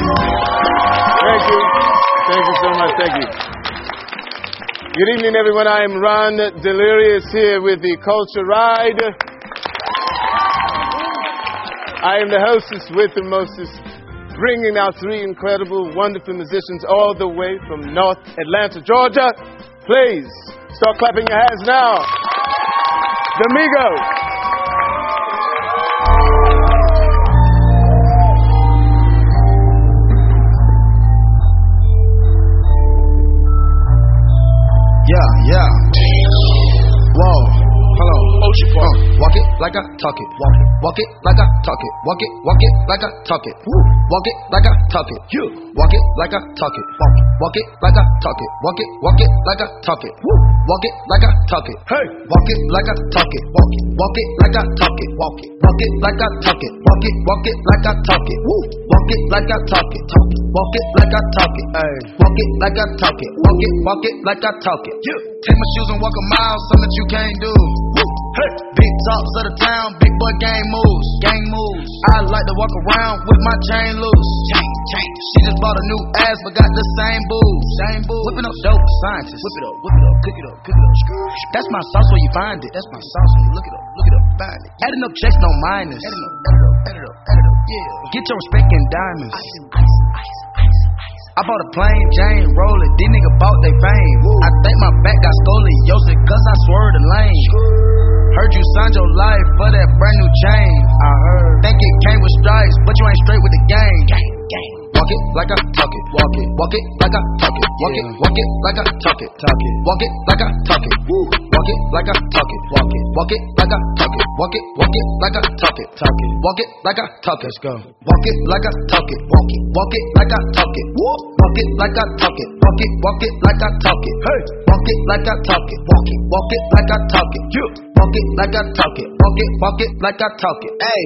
Thank you. Thank you so much. Thank you. Good evening, everyone. I am Ron Delirious here with the Culture Ride. I am the hostess with the mostest, bringing out three incredible, wonderful musicians all the way from North Atlanta, Georgia. Please start clapping your hands now. The Migos. Yeah. Whoa, hello. Walk it like I talk it. Walk it like I talk it. Walk it like I talk it. Walk it like I talk it. Walk it like I talk it. Walk it like I talk it. Walk it like I talk it. Walk it like I talk it. Hey, walk it like I talk it. Walk it like I talk it. Walk it like I talk it. Walk it like I talk it. Walk it like I talk it. Walk it like I talk it. Hey, walk it like I talk it. Walk it like I talk it. Take my shoes and walk a mile, something that you can't do. Hey. Big talks of the town, big boy gang moves. I like to walk around with my chain loose. Chain. She just bought a new ass, but got the same boobs. Whipping up dope scientists. Whip it up, cook it up. That's my sauce where you find it. That's my sauce when you look it up, find it. Adding up checks, no minus. Add it up, yeah. Get your respect in diamonds. Ice. I bought a plain Jane, roll it, these niggas bought they fame. I think my back got scoliosis, cause I swerved the lane. Heard you signed your life for that brand new chain. I heard. Think it came with stripes, but you ain't straight with the game. Walk it like I talk it. Walk it like I talk it. Walk it like I talk it. Walk it like I talk it. Walk it like I talk it. Walk it like I talk it. Walk it like I talk it. Walk it like I talk it. Let's go. Walk it like I talk it. Walk it like I talk it. Walk it like I talk it. Walk it like I talk it. Hey, walk it like I talk it. Walk it like I talk it. Walk it like I talk it. Walk it like I talk it. Hey,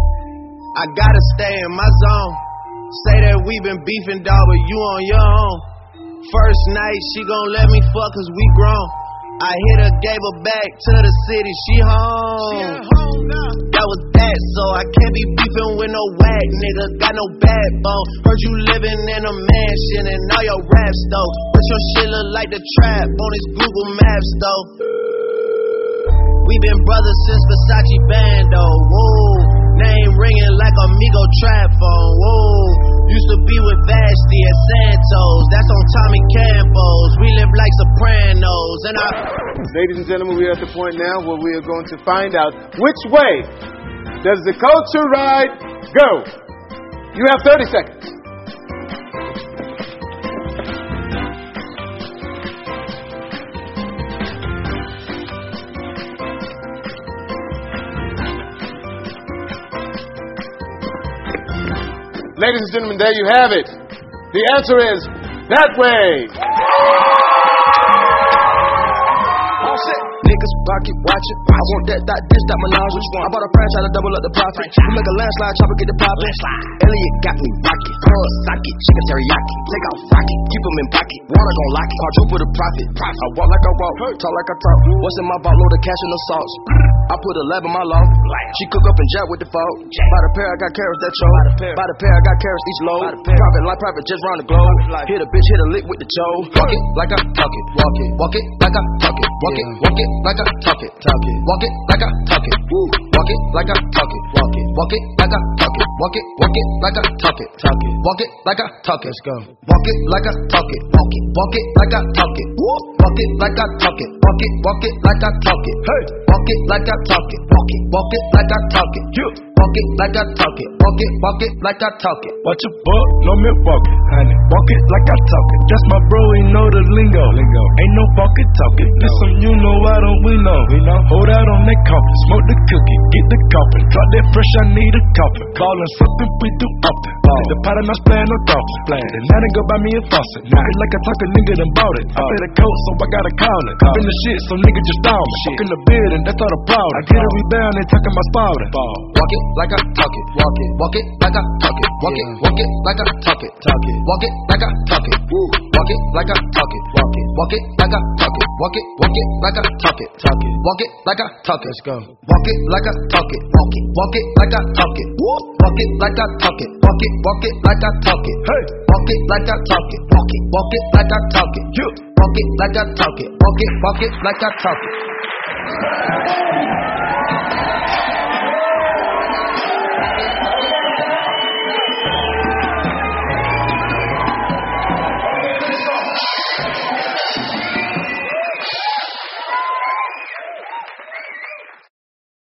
I gotta stay in my zone. Say that we been beefing, dog, but you on your own. First night, she gon' let me fuck cause we grown. I hit her, gave her back to the city, she home. That was that, so I can't be beefing with no whack nigga. Got no backbone. Heard you living in a mansion and all your raps though. But your shit look like the trap on his Google Maps though. We been brothers since Versace Bando. Whoa. Name ringing like Amigo trap phone. Whoa. Used to be with Vashti at Santos. That's on Tommy Campos. We live like Sopranos. And Ladies and gentlemen, we are at the point now where we are going to find out which way does the Culture Ride go. You have 30 seconds. Ladies and gentlemen, there you have it. The answer is that way. Niggas pocket watch it. I want that dish, that menage. Which one? I bought a franchise to double up the profit. We make a landslide, chopper get the poppin'. Elliot got me rocket. Pearl socket, chicken teriyaki. Take off rocket, keep them in pocket. Water gon' lock it, quadruple the profit. I walk like I walk, talk like I talk. What's in my vault? Load of cash in the sauce. I put a lab in my loft. She cook up and jack with the fault. By the pair, I got carrots that choke. By the pair, I got carrots each load. Profit like profit just round the globe. Hit a bitch, hit a lick with the choke. Walk it like I talk it. Walk it like I talk it. Walk it like I talk it. Walk it like I talk it. Walk it like I talk it. Walk it like I talk it. Walk it like I talk it. Walk it like I talk it. Let's go. Walk it like I talk it. Walk it like I talk it. Walk it like I talk it. Walk it like I talk it. Hey, walk it like I talk it. Walk it like I talk it. Walk it like I talk it. Walk it like I talk it. Watch your butt, no Milwaukee, honey. Walk it like I talk it. That's my bro, he know the lingo. Ain't no walking talking. This some you know, why don't we know? Hold out on that coffin, smoke the cookie, get the coffin. Drop that fresh, I need a coffin. Callin' something we do often. The pot and I playing no dolphin. Then now they go buy me a faucet. Walk it like I talk a nigga done bought it. I pay the coat, so I gotta call it. Been the shit, so nigga just stall me. Fuck in the building, that's all the problem. I get a rebound, they talking my spouting. Walk it like I talk it. Walk it like I talk it. Walk it like I talk it. Walk it like I talk it. Walk it like I talk it. Walk it like I talk it. Walk it like I talk it. Walk it like I talk it. Let's go. Walk it like I talk it. Walk it like I talk it. Walk it like I talk it. Walk it like I talk it. Hey. Walk it like I talk it. Walk it like I talk it. Walk it like I talk it. Walk it like I talk it.